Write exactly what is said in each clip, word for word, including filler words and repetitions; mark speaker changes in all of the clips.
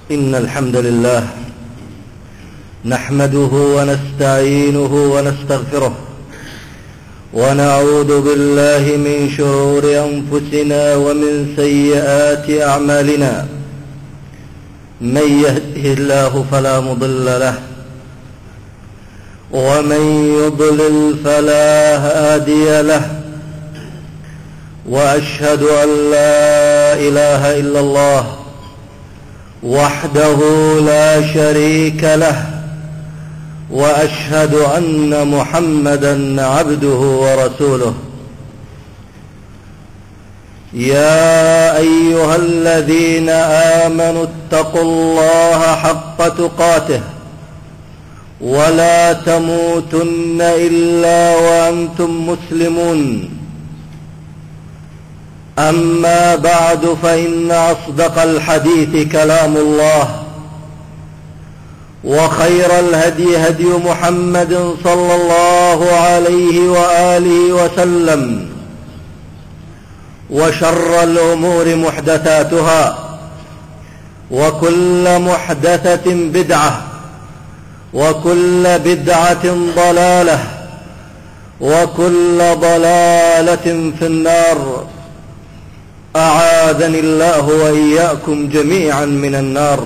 Speaker 1: إن الحمد لله نحمده ونستعينه ونستغفره ونعوذ بالله من شرور أنفسنا ومن سيئات أعمالنا. من يهده الله فلا مضل له ومن يضلل فلا هادي له، وأشهد أن لا إله إلا الله وحده لا شريك له، وأشهد أن محمدا عبده ورسوله. يا أيها الذين آمنوا اتقوا الله حق تقاته ولا تموتن إلا وأنتم مسلمون. أما بعد، فإن أصدق الحديث كلام الله، وخير الهدي هدي محمد صلى الله عليه وآله وسلم، وشر الأمور محدثاتها، وكل محدثة بدعة، وكل بدعة ضلالة، وكل ضلالة في النار. أعاذني الله وإياكم جميعا من النار.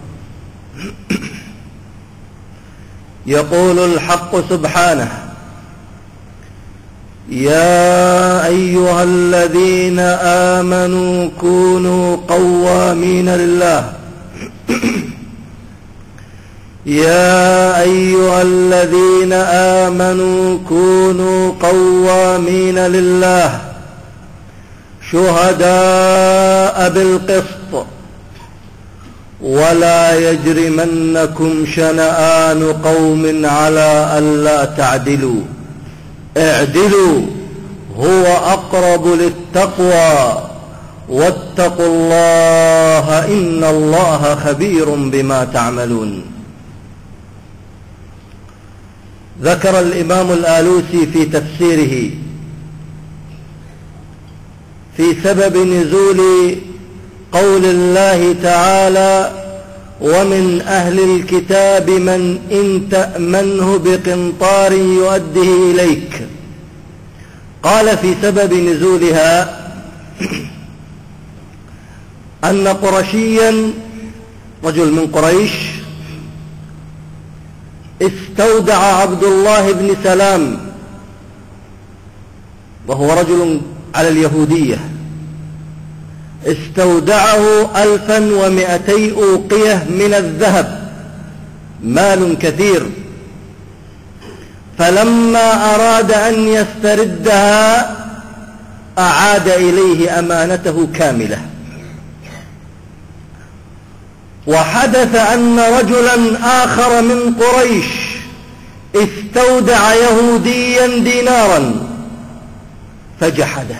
Speaker 1: يقول الحق سبحانه: يا أيها الذين آمنوا كونوا قوامين لله يا أيها الذين آمنوا كونوا قوامين لله شهداء بالقسط، ولا يجرمنكم شنآن قوم على ألا تعدلوا اعدلوا هو أقرب للتقوى واتقوا الله إن الله خبير بما تعملون. ذكر الإمام الآلوسي في تفسيره في سبب نزول قول الله تعالى: ومن أهل الكتاب من إن تأمنه بقنطار يؤده إليك. قال في سبب نزولها أن قرشيا، رجل من قريش، استودع عبد الله بن سلام، وهو رجل على اليهودية، استودعه ألفا ومئتي أوقية من الذهب، مال كثير. فلما أراد أن يستردها أعاد إليه أمانته كاملة. وحدث أن رجلا آخر من قريش استودع يهوديا دينارا فجحده.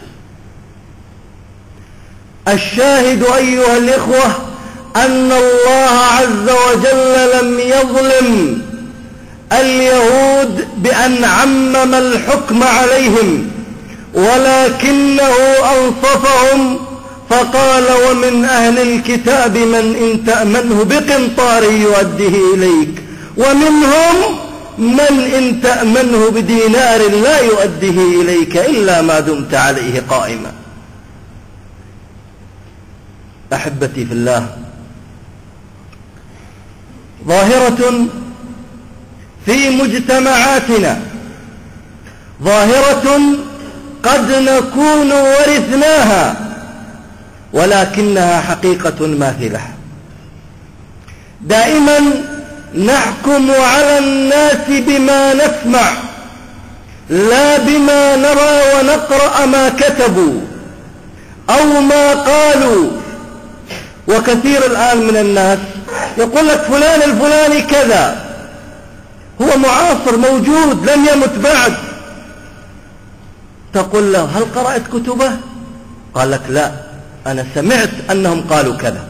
Speaker 1: الشاهد أيها الإخوة أن الله عز وجل لم يظلم اليهود بأن عمم الحكم عليهم، ولكنه أنصفهم فقال: ومن أهل الكتاب من إن تأمنه بقنطار يؤديه إليك، ومنهم من إن تأمنه بدينار لا يؤديه إليك إلا ما دمت عليه قائما. أحبتي في الله، ظاهرة في مجتمعاتنا، ظاهرة قد نكون ورثناها، ولكنها حقيقة ماثلة. دائما نحكم على الناس بما نسمع لا بما نرى ونقرأ ما كتبوا أو ما قالوا. وكثير الآن من الناس يقول لك فلان الفلاني كذا، هو معاصر موجود لم يمت بعد. تقول له: هل قرأت كتبه؟ قال لك: لا، أنا سمعت أنهم قالوا كذا.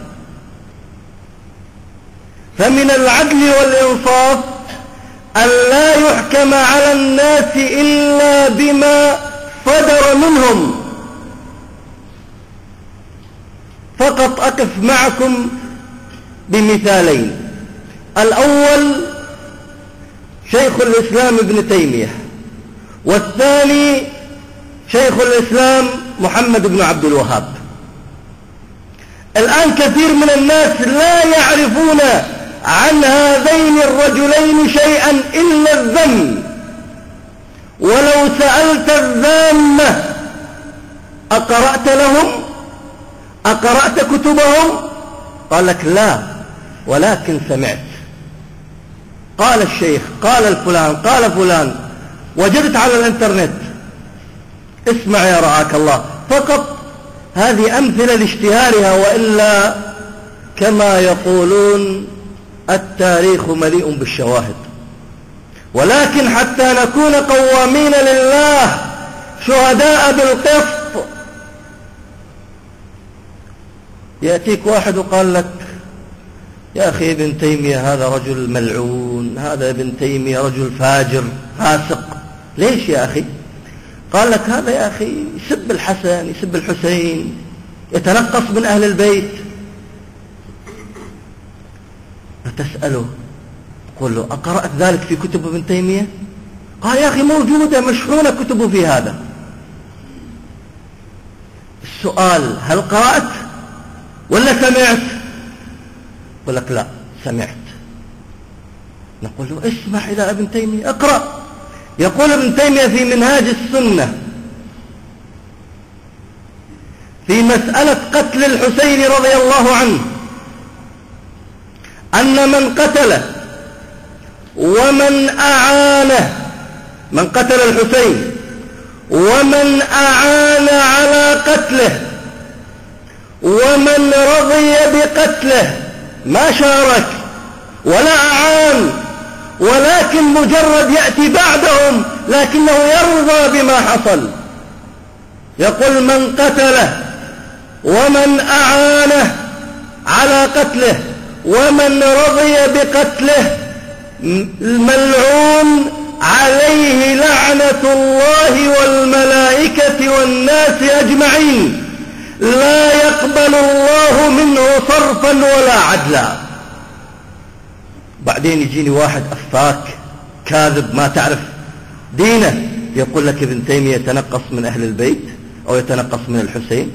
Speaker 1: فمن العدل والإنصاف أن لا يحكم على الناس إلا بما صدر منهم. فقط أقف معكم بمثالين. الأول شيخ الإسلام ابن تيمية، والثاني شيخ الإسلام محمد بن عبد الوهاب. الآن كثير من الناس لا يعرفون عن هذين الرجلين شيئا إلا الذم، ولو سألت الذامة أقرأت لهم؟ أقرأت كتبهم؟ قال لك لا، ولكن سمعت. قال الشيخ، قال الفلان، قال فلان، وجدت على الانترنت. اسمع يا رعاك الله، فقط هذه أمثلة لاشتهارها، وإلا كما يقولون التاريخ مليء بالشواهد. ولكن حتى نكون قوامين لله شهداء بالقسط، يأتيك واحد وقال لك يا أخي ابن تيمية هذا رجل ملعون، هذا ابن تيمية رجل فاجر فاسق. ليش يا أخي؟ قال لك هذا يا أخي يسب الحسن، يسب الحسين، يتنقص من أهل البيت. فتسأله، قل له أقرأت ذلك في كتب ابن تيمية؟ قال يا أخي موجودة مشحونة كتبه في هذا. السؤال هل قرأت ولا سمعت؟ يقول لك لا سمعت. نقول له اسمع إلى ابن تيمية، اقرأ. يقول ابن تيمية في منهاج السنة في مسألة قتل الحسين رضي الله عنه أن من قتله ومن أعانه، من قتل الحسين ومن أعان على قتله ومن رضي بقتله، ما شارك ولا أعان، ولكن مجرد يأتي بعدهم لكنه يرضى بما حصل. يقول من قتله ومن أعانه على قتله ومن رضي بقتله الملعون عليه لعنة الله والملائكة والناس أجمعين، لا يقبل الله منه صرفا ولا عدلا. بعدين يجيني واحد أفاك كاذب ما تعرف دينه يقول لك ابن تيمية يتنقص من أهل البيت أو يتنقص من الحسين.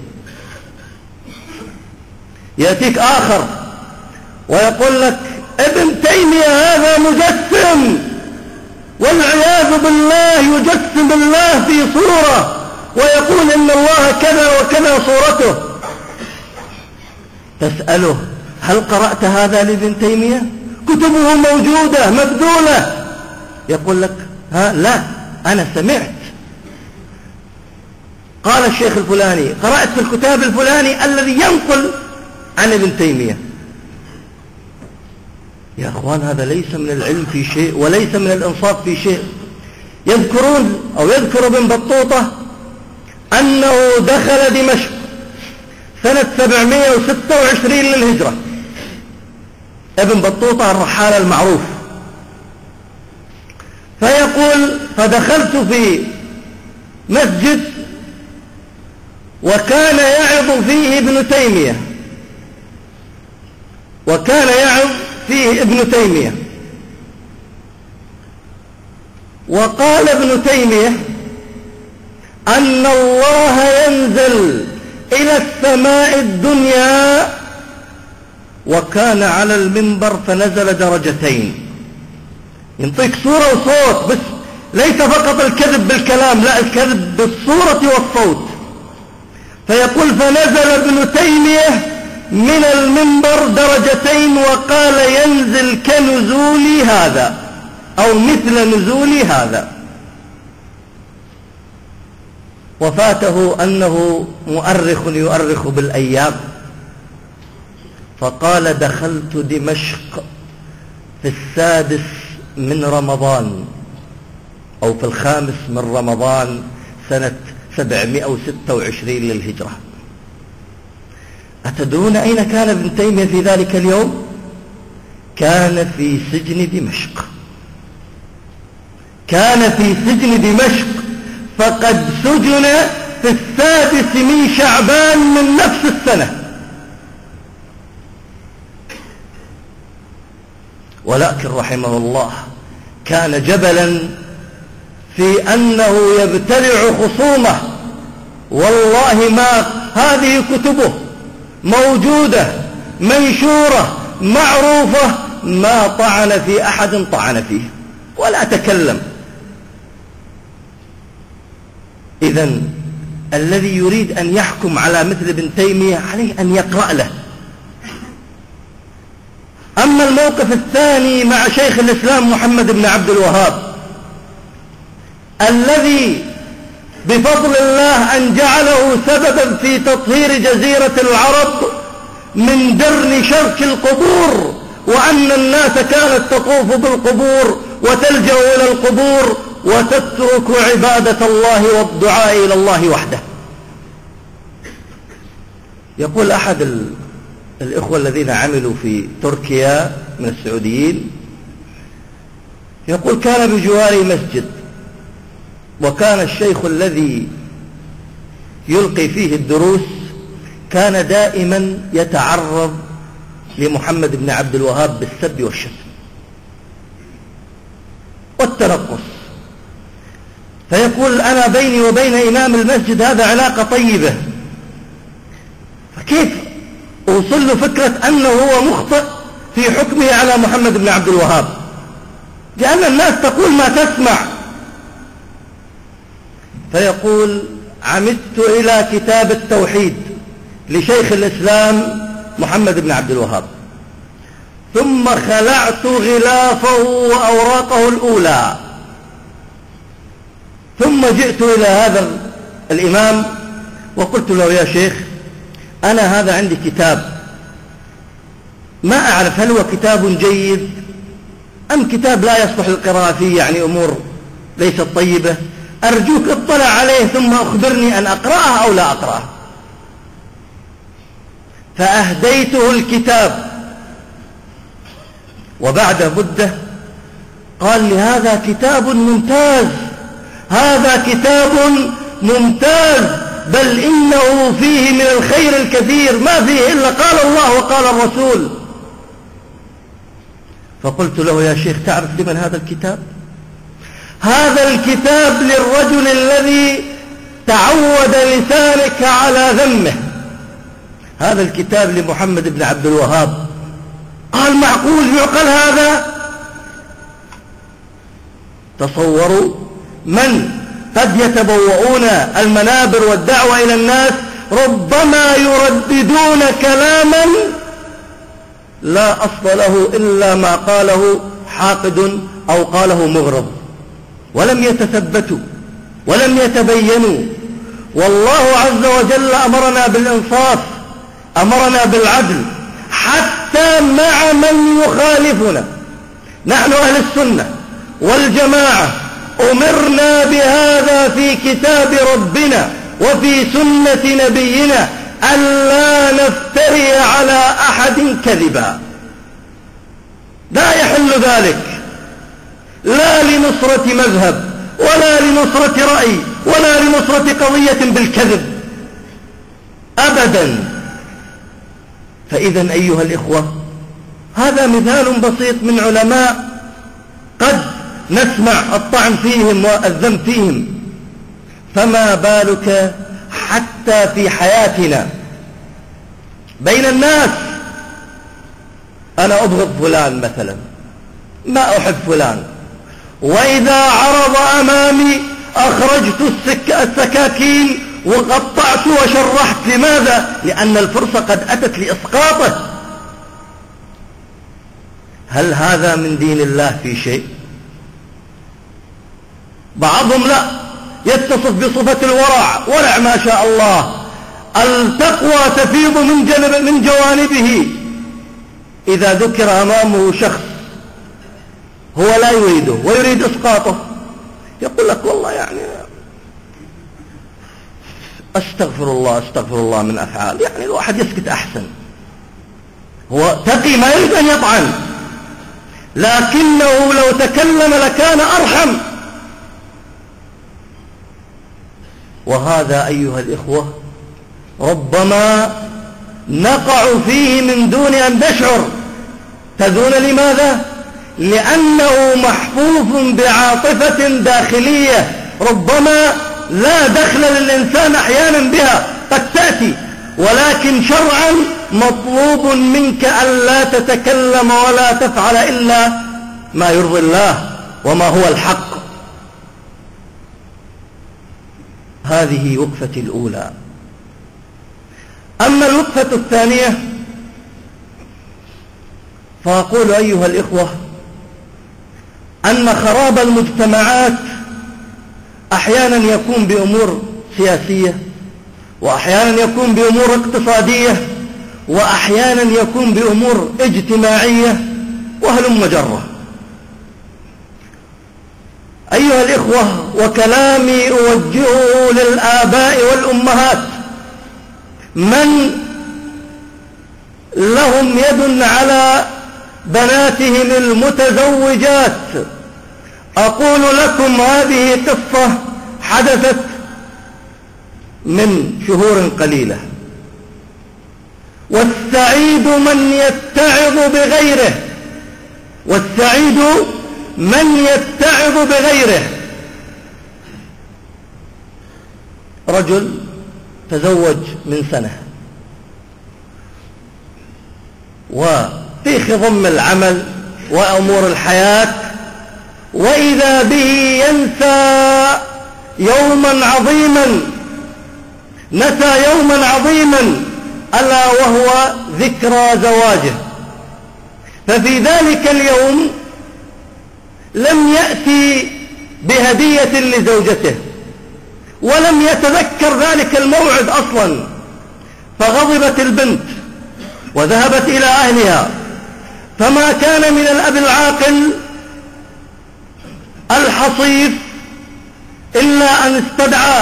Speaker 1: يأتيك آخر ويقول لك ابن تيمية هذا مجسم، والعياذ بالله يجسم الله في صورة ويقول إن الله كذا وكذا صورته. تسأله هل قرأت هذا لابن تيمية؟ كتبه موجودة مبذولة. يقول لك ها لا أنا سمعت، قال الشيخ الفلاني قرأت في الكتاب الفلاني الذي ينقل عن ابن تيمية. يا أخوان هذا ليس من العلم في شيء وليس من الإنصاف في شيء. يذكرون أو يذكر ابن بطوطة أنه دخل دمشق سنة سبعمائة وستة وعشرين للهجرة، ابن بطوطة الرحالة المعروف. فيقول فدخلت في مسجد وكان يعظ فيه ابن تيمية وكان يعظ فيه ابن تيمية وقال ابن تيمية أن الله ينزل إلى السماء الدنيا، وكان على المنبر فنزل درجتين. ينطيك صورة وصوت، بس ليس فقط الكذب بالكلام، لا الكذب بالصورة والصوت. فيقول فنزل ابن تيمية من المنبر درجتين وقال ينزل كنزولي هذا أو مثل نزولي هذا. وفاته أنه مؤرخ يؤرخ بالأيام، فقال دخلت دمشق في السادس من رمضان أو في الخامس من رمضان سنة سبعمائة وستة وعشرين للهجرة. أتدرون أين كان ابن تيمية في ذلك اليوم؟ كان في سجن دمشق، كان في سجن دمشق، فقد سجن في السادس من شعبان من نفس السنة. ولكن رحمه الله كان جبلا في أنه يبتلع خصومه. والله ما هذه كتبه موجودة منشورة معروفة، ما طعن في أحد طعن فيه ولا تكلم. إذن الذي يريد أن يحكم على مثل ابن تيمية عليه أن يقرأ له. أما الموقف الثاني مع شيخ الإسلام محمد بن عبد الوهاب الذي بفضل الله أن جعله سببا في تطهير جزيرة العرب من درن شرك القبور، وأن الناس كانت تطوف بالقبور وتلجأ إلى القبور وتترك عبادة الله والدعاء إلى الله وحده. يقول أحد الإخوة الذين عملوا في تركيا من السعوديين، يقول كان بجواري مسجد، وكان الشيخ الذي يلقي فيه الدروس كان دائما يتعرض لمحمد بن عبد الوهاب بالسب والشتم والتنقص. فيقول أنا بيني وبين إمام المسجد هذا علاقة طيبة، فكيف أوصل له فكرة أنه هو مخطئ في حكمه على محمد بن عبد الوهاب؟ لأن الناس تقول ما تسمع. فيقول عمدت إلى كتاب التوحيد لشيخ الإسلام محمد بن عبد الوهاب، ثم خلعت غلافه وأوراقه الأولى، ثم جئت إلى هذا الإمام وقلت له يا شيخ أنا هذا عندي كتاب، ما أعرف هل هو كتاب جيد أم كتاب لا يصلح للقراءة فيه يعني أمور ليست طيبة، أرجوك اطلع عليه ثم أخبرني أن أقرأه أو لا أقرأه. فأهديته الكتاب، وبعد مدة قال لي هذا كتاب ممتاز، هذا كتاب ممتاز، بل إنه فيه من الخير الكثير ما فيه إلا قال الله وقال الرسول. فقلت له يا شيخ تعرف لمن هذا الكتاب؟ هذا الكتاب للرجل الذي تعود لسانك على ذمه، هذا الكتاب لمحمد بن عبد الوهاب. قال معقول يعقل هذا؟ تصوروا من قد يتبوؤون المنابر والدعوة إلى الناس ربما يرددون كلاما لا أصل له إلا ما قاله حاقد أو قاله مغرض، ولم يتثبتوا ولم يتبينوا. والله عز وجل أمرنا بالإنصاف، أمرنا بالعدل حتى مع من يخالفنا. نحن أهل السنة والجماعة أمرنا بهذا في كتاب ربنا وفي سنة نبينا، ألا نفتري على أحد كذبا. لا يحل ذلك لا لنصرة مذهب ولا لنصرة رأي ولا لنصرة قضية بالكذب أبدا. فإذا أيها الإخوة هذا مثال بسيط من علماء قد نسمع الطعن فيهم والذم فيهم، فما بالك حتى في حياتنا بين الناس. أنا أبغض فلان مثلا، ما أحب فلان، وإذا عرض أمامي أخرجت السك السكاكين وقطعت وشرحت. لماذا؟ لأن الفرصة قد أتت لإسقاطه. هل هذا من دين الله في شيء؟ بعضهم لا يتصف بصفة الورع، ورع ما شاء الله، التقوى تفيض من جانب من جوانبه. إذا ذكر أمامه شخص هو لا يريده ويريد إسقاطه يقول لك والله يعني أستغفر الله أستغفر الله من أفعال، يعني الواحد يسكت أحسن. هو تقي ما يريد أن يطعن، لكنه لو تكلم لكان أرحم. وهذا أيها الإخوة ربما نقع فيه من دون أن نشعر. تدرون لماذا؟ لأنه محفوظ بعاطفة داخلية ربما لا دخل للإنسان أحيانا بها قد تأتي، ولكن شرعا مطلوب منك أن لا تتكلم ولا تفعل إلا ما يرضي الله وما هو الحق. هذه وقفتي الأولى. أما الوقفة الثانية فأقول أيها الإخوة أن خراب المجتمعات أحيانا يكون بأمور سياسية، وأحيانا يكون بأمور اقتصادية، وأحيانا يكون بأمور اجتماعية، وهلم جرة. أيها الإخوة، وكلامي أوجهه للآباء والأمهات من لهم يد على بناتهم المتزوجات. أقول لكم هذه قصة حدثت من شهور قليلة. والسعيد من يتعظ بغيره، والسعيد من يتعظ بغيره. رجل تزوج من سنة، وفي خضم العمل وأمور الحياة، وإذا به ينسى يوما عظيما، نسى يوما عظيما ألا وهو ذكرى زواجه. ففي ذلك اليوم لم يأتي بهدية لزوجته، ولم يتذكر ذلك الموعد أصلا، فغضبت البنت وذهبت إلى أهلها. فما كان من الأب العاقل الحصيف إلا أن استدعى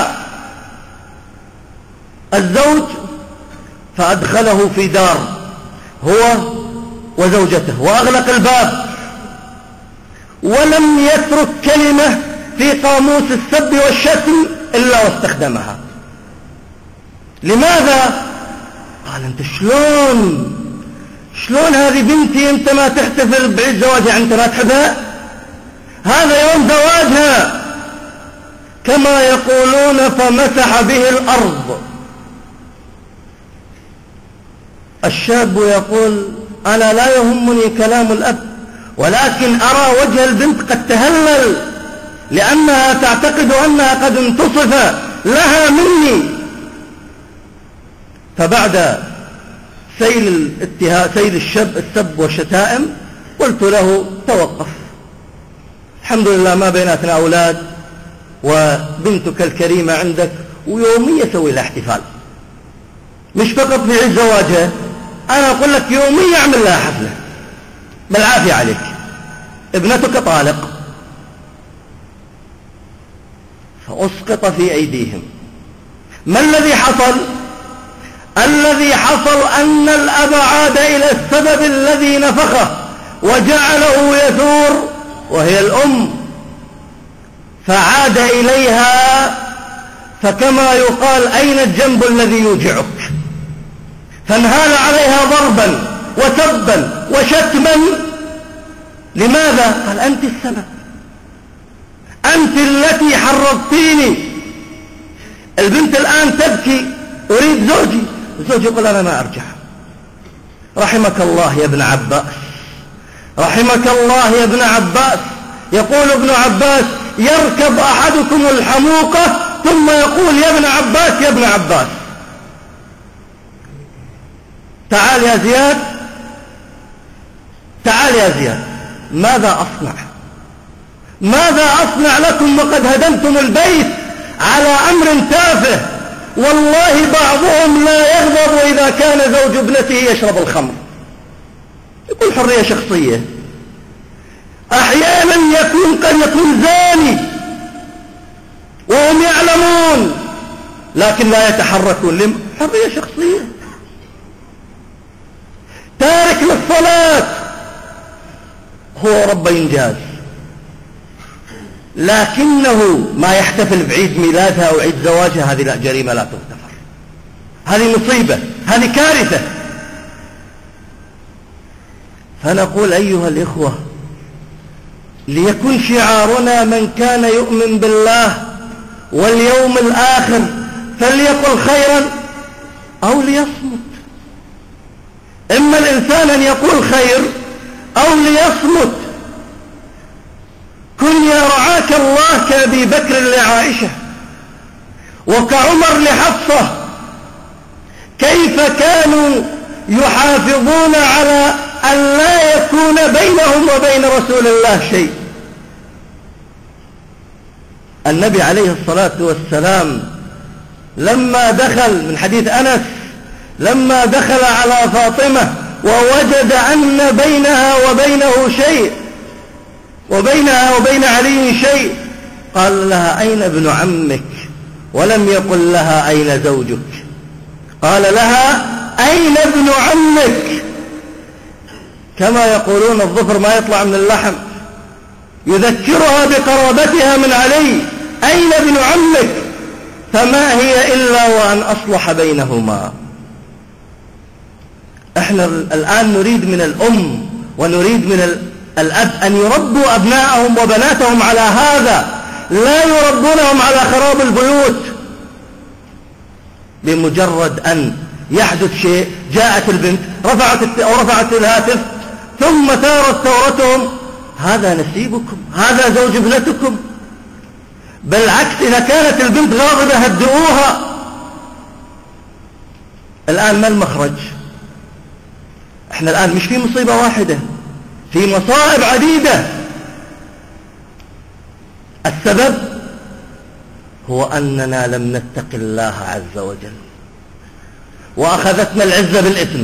Speaker 1: الزوج فأدخله في دار هو وزوجته، وأغلق الباب، ولم يترك كلمة في قاموس السب والشتم إلا واستخدمها. لماذا؟ قال أنت شلون شلون هذه بنتي أنت ما تحتفل بعيد زواجها، أنت ما تحبها؟ هذا يوم زواجها، كما يقولون فمسح به الأرض. الشاب يقول أنا لا يهمني كلام الأب، ولكن أرى وجه البنت قد تهلل، لأنها تعتقد أنها قد انتصف لها مني. فبعد سيل الاتهاء سيل الشب السب والشتائم قلت له توقف، الحمد لله ما بيناتنا أولاد، وبنتك الكريمة عندك، ويوميا سوي لها احتفال، مش فقط في عيد زواجها، أنا أقول لك يوميا أعمل لها حفلة بالعافية عليك، ابنتك طالق. فأسقط في أيديهم. ما الذي حصل؟ الذي حصل أن الأب عاد إلى السبب الذي نفخه وجعله يثور، وهي الأم، فعاد إليها، فكما يقال أين الجنب الذي يوجعك؟ فانهال عليها ضربا وسبا وشتما. لماذا؟ قال أنت السبب، أنت التي حرضتيني. البنت الآن تبكي أريد زوجي، الزوج يقول أنا ما أرجع. رحمك الله يا ابن عباس، رحمك الله يا ابن عباس. يقول ابن عباس يركب أحدكم الحموقة ثم يقول يا ابن عباس يا ابن عباس. تعال يا زياد، تعال يا زياد، ماذا أصنع؟ ماذا أصنع لكم وقد هدمتم البيت على أمر تافه؟ والله بعضهم لا يغضب إذا كان زوج ابنته يشرب الخمر، يكون حرية شخصية. أحيانا يكون قد يكون زاني وهم يعلمون لكن لا يتحركون، لم حرية شخصية. تارك للصلاة هو رب إنجاز، لكنه ما يحتفل بعيد ميلادها أو عيد زواجها، هذه لا، جريمة لا تغتفر، هذه مصيبة، هذه كارثة. فنقول أيها الإخوة ليكن شعارنا من كان يؤمن بالله واليوم الآخر فليقل خيرا أو ليصمت. إما الإنسان أن يقول خير أو ليصمت. كن يا رعاك الله كأبي بكر لعائشة وكعمر لحفصة، كيف كانوا يحافظون على أن لا يكون بينهم وبين رسول الله شيء. النبي عليه الصلاة والسلام لما دخل، من حديث أنس، لما دخل على فاطمة ووجد أن بينها وبينه شيء، وبينها وبين علي شيء، قال لها أين ابن عمك؟ ولم يقل لها أين زوجك؟ قال لها أين ابن عمك؟ كما يقولون الظفر ما يطلع من اللحم، يذكرها بقرابتها من علي. أين ابن عمك؟ فما هي إلا وأن أصلح بينهما. احنا الآن نريد من الأم ونريد من الأب أن يربوا أبنائهم وبناتهم على هذا، لا يربونهم على خراب البيوت. بمجرد أن يحدث شيء، جاءت البنت رفعت أو رفعت الهاتف ثم ثارت ثورتهم، هذا نسيبكم، هذا زوج ابنتكم. بالعكس، إذا كانت البنت غاضبة هدئوها. الآن ما المخرج؟ احنا الآن مش في مصيبة واحدة، في مصائب عديدة. السبب هو أننا لم نتق الله عز وجل وأخذتنا العزة بالإثم.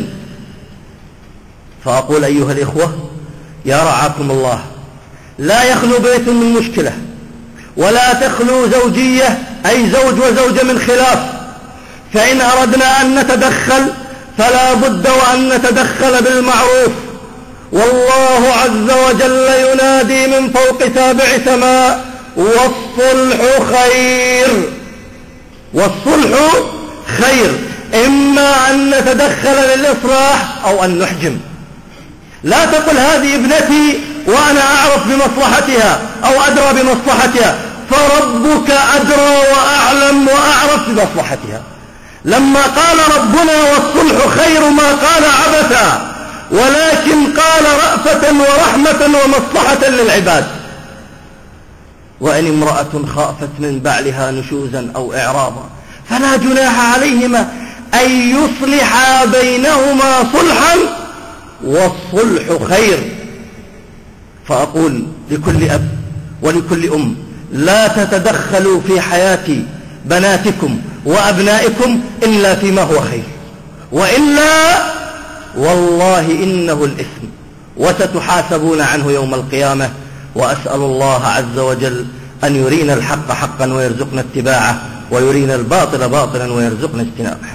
Speaker 1: فأقول أيها الإخوة يا رعاكم الله، لا يخلو بيت من مشكلة، ولا تخلو زوجية أي زوج وزوجة من خلاف. فإن أردنا أن نتدخل فلا بد وأن نتدخل بالمعروف. والله عز وجل ينادي من فوق سابع سماء: والصلح خير. والصلح خير. إما أن نتدخل للإصلاح أو أن نحجم. لا تقل هذه ابنتي وأنا أعرف بمصلحتها أو أدرى بمصلحتها، فربك أدرى وأعلم وأعرف بمصلحتها. لما قال ربنا والصلح خير ما قال عبثا، ولكن قال رأفة ورحمة ومصلحة للعباد. وإن امرأة خافت من بعلها نشوزا أو إعراضا فلا جناح عليهما أن يصلحا بينهما صلحا، والصلح خير. فأقول لكل أب ولكل أم: لا تتدخلوا في حياة بناتكم وأبنائكم إلا فيما هو خير، وإلا والله إنه الإثم وستحاسبون عنه يوم القيامة. وأسأل الله عز وجل أن يرينا الحق حقا ويرزقنا اتباعه، ويرينا الباطل باطلا ويرزقنا اجتنابه.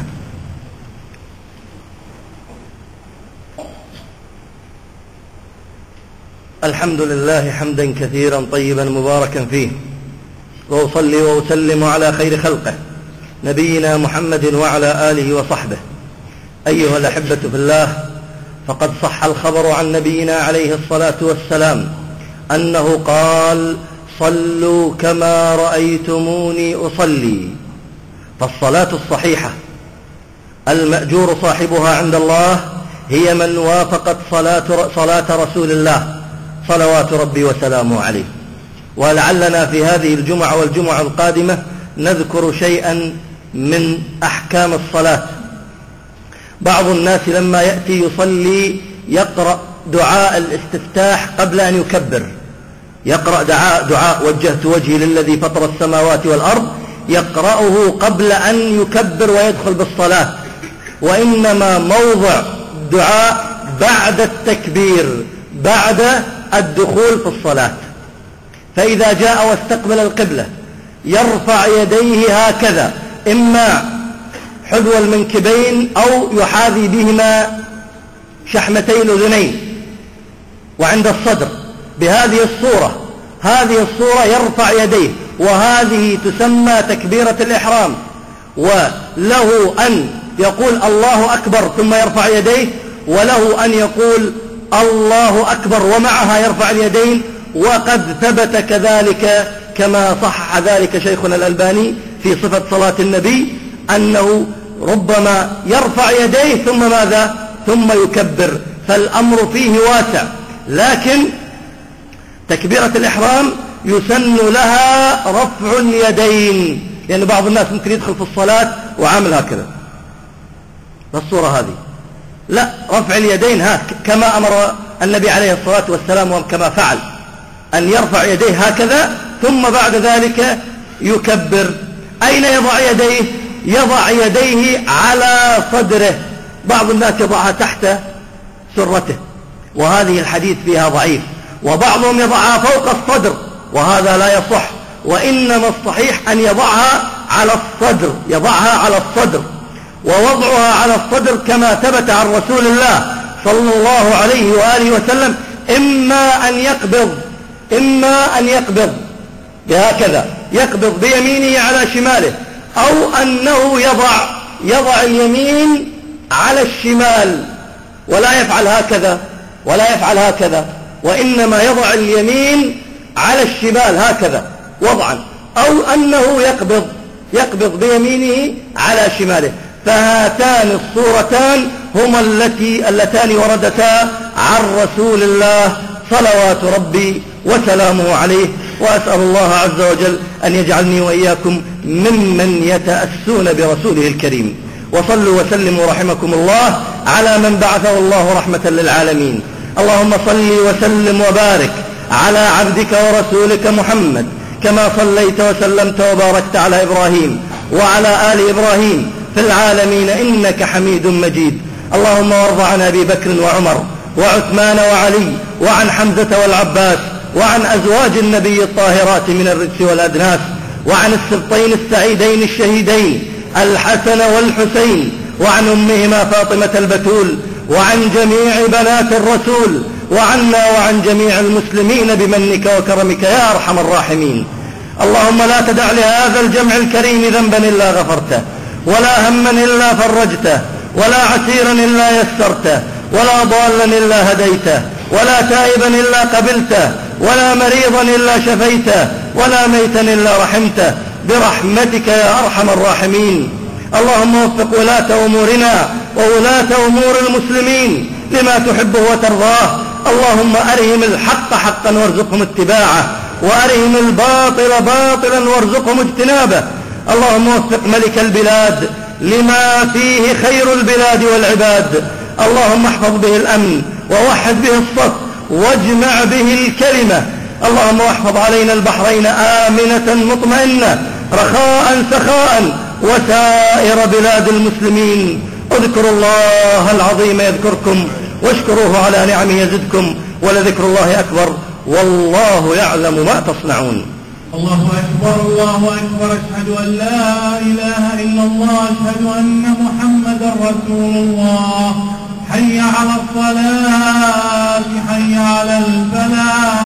Speaker 1: الحمد لله حمدا كثيرا طيبا مباركا فيه، وأصلي وأسلم على خير خلقه نبينا محمد وعلى آله وصحبه. أيها الأحبة في الله، فقد صح الخبر عن نبينا عليه الصلاة والسلام أنه قال: صلوا كما رأيتموني أصلي. فالصلاة الصحيحة المأجور صاحبها عند الله هي من وافقت صلاة, صلاة رسول الله صلوات ربي وسلامه عليه. ولعلنا في هذه الجمعة والجمعة القادمة نذكر شيئا من أحكام الصلاة. بعض الناس لما يأتي يصلي يقرأ دعاء الاستفتاح قبل أن يكبر، يقرأ دعاء, دعاء وجهت وجهي للذي فطر السماوات والأرض، يقرأه قبل أن يكبر ويدخل بالصلاة. وإنما موضع دعاء بعد التكبير، بعد الدخول في الصلاة. فإذا جاء واستقبل القبلة يرفع يديه هكذا، إما حذو المنكبين أو يحاذي بهما شحمتي الأذنين وعند الصدر بهذه الصورة. هذه الصورة يرفع يديه، وهذه تسمى تكبيرة الإحرام. وله أن يقول الله أكبر ثم يرفع يديه، وله أن يقول الله أكبر ومعها يرفع اليدين، وقد ثبت كذلك كما صحح ذلك شيخنا الألباني في صفة صلاة النبي أنه ربما يرفع يديه ثم ماذا؟ ثم يكبر، فالأمر فيه واسع. لكن تكبيرة الإحرام يسن لها رفع اليدين، لأن يعني بعض الناس ممكن يدخل في الصلاة وعامل هكذا بالصورة هذه، لا، رفع اليدين هاك كما أمر النبي عليه الصلاة والسلام وكما فعل، أن يرفع يديه هكذا ثم بعد ذلك يكبر. أين يضع يديه؟ يضع يديه على صدره، بعض الناس يضعها تحت سرته وهذه الحديث فيها ضعيف، وبعضهم يضعها فوق الصدر وهذا لا يصح، وإنما الصحيح أن يضعها على الصدر، يضعها على الصدر. ووضعها على الصدر كما ثبت عن رسول الله صلى الله عليه وآله وسلم إما أن يقبض إما أن يقبض بهكذا، يقبض بيمينه على شماله، أو أنه يضع يضع اليمين على الشمال ولا يفعل هكذا ولا يفعل هكذا وإنما يضع اليمين على الشمال هكذا وضعا، أو أنه يقبض يقبض بيمينه على شماله. فهاتان الصورتان هما التي اللتان وردتا عن رسول الله صلوات ربي وسلامه عليه. وأسأل الله عز وجل أن يجعلني وإياكم ممن يتأسون برسوله الكريم. وصلوا وسلموا رحمكم الله على من بعثه الله رحمة للعالمين. اللهم صل وسلم وبارك على عبدك ورسولك محمد كما صليت وسلمت وباركت على إبراهيم وعلى آل إبراهيم في العالمين إنك حميد مجيد. اللهم وارض عن أبي بكر وعمر وعثمان وعلي وعن حمزة والعباس وعن أزواج النبي الطاهرات من الرجس والأدناس وعن السبطين السعيدين الشهيدين الحسن والحسين وعن أمهما فاطمة البتول وعن جميع بنات الرسول وعنا وعن جميع المسلمين بمنك وكرمك يا أرحم الراحمين. اللهم لا تدع لهذا الجمع الكريم ذنبا إلا غفرته، ولا هما إلا فرجته، ولا عسيرا إلا يسرته، ولا ضالا إلا هديته، ولا تائبا إلا قبلته، ولا مريضا إلا شفيته، ولا ميتا إلا رحمته برحمتك يا أرحم الراحمين. اللهم وفق ولاة أمورنا وولاة أمور المسلمين لما تحبه وترضاه. اللهم أرهم الحق حقا وارزقهم اتباعه، وأرهم الباطل باطلا وارزقهم اجتنابه. اللهم وفق ملك البلاد لما فيه خير البلاد والعباد. اللهم احفظ به الأمن ووحد به الصف واجمع به الكلمة. اللهم واحفظ علينا البحرين آمنة مطمئنة رخاء سخاء وسائر بلاد المسلمين. اذكروا الله العظيم يذكركم واشكروه على نعمه يزدكم ولذكر الله أكبر والله يعلم ما تصنعون.
Speaker 2: الله أكبر الله أكبر. أشهد أن لا إله إلا الله. أشهد أن محمدا رسول الله. حي على الصلاة حي على الفلاح.